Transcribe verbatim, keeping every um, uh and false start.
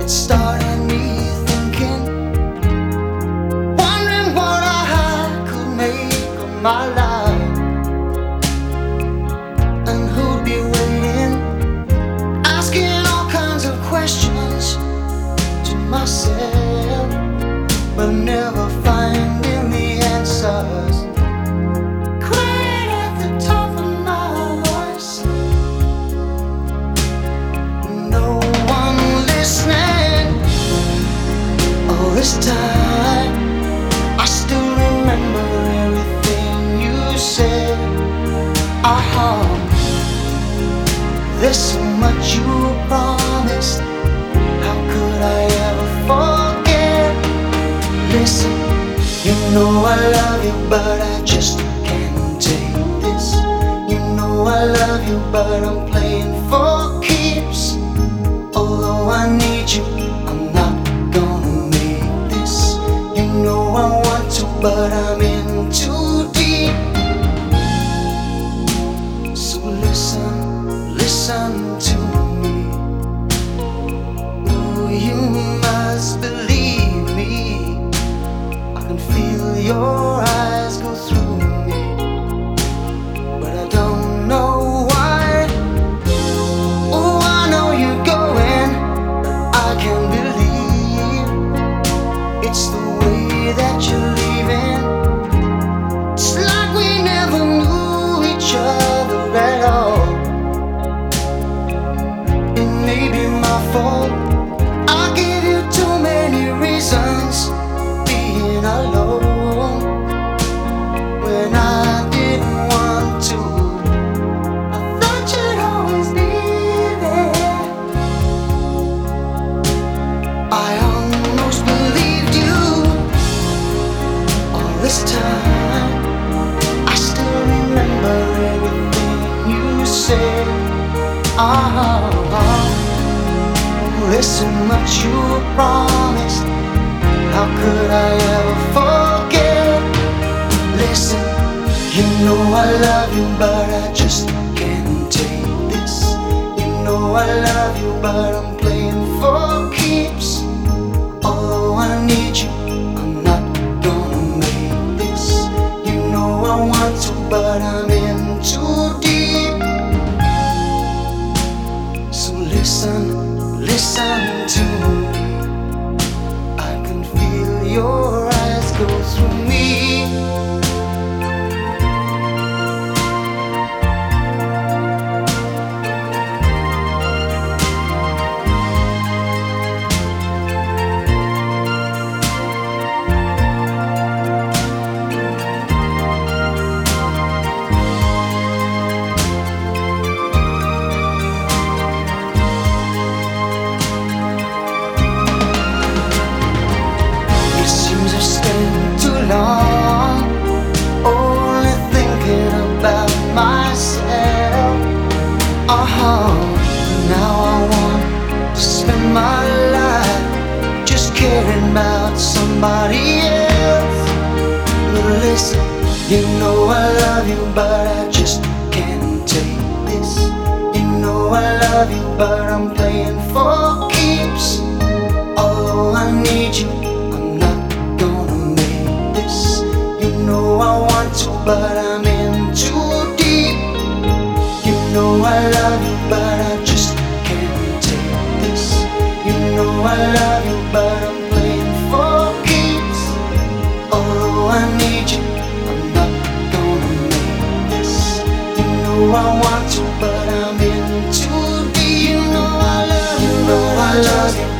It started me thinking, wondering what I could make of my life, and who'd be waiting, asking all kinds of questions to myself, but never finding the answers. Crying at the top of my voice, no one listening. All this time, I still remember everything you said. Ah, there's so much you promised. How could I ever forget? Listen, you know I love you, but I just can't take this. You know I love you, but I'm playing for keeps. Although I need you, I'm not gonna make this. You know I want to, but I'm in too deep. So listen, listen to me. Ooh, you must believe me. I can feel your eyes go through me, but I don't know why. Oh, I know you're going, but I can't believe it's the way that you're leaving. It's like we never knew each other at all. It may be my fault. I gave you too many reasons being alone when I didn't want to. I thought you'd always be there. I almost believed you all this time. I still remember everything you said. Ah, there's so much you promised. How could I ever forget? Listen, you know I love you, but I just can't take this. You know I love you, but I'm playing for keeps. Although I need you, I'm not gonna make this. You know I want to, but I'm in too deep. So listen, listen to me. I can feel your eyes go through me. Long, only thinking about myself. Uh-huh. Now I want to spend my life just caring about somebody else. But listen, you know I love you, but I just can't take this. You know I love you, but I'm playing for keeps. Although I need you, I want to, but I'm in too deep. You know I love you, but I just can't take this. You know I love you, but I'm playing for keeps. Although I need you, I'm not gonna make this. You know I want to, but I'm in too deep. You know I love you, but I just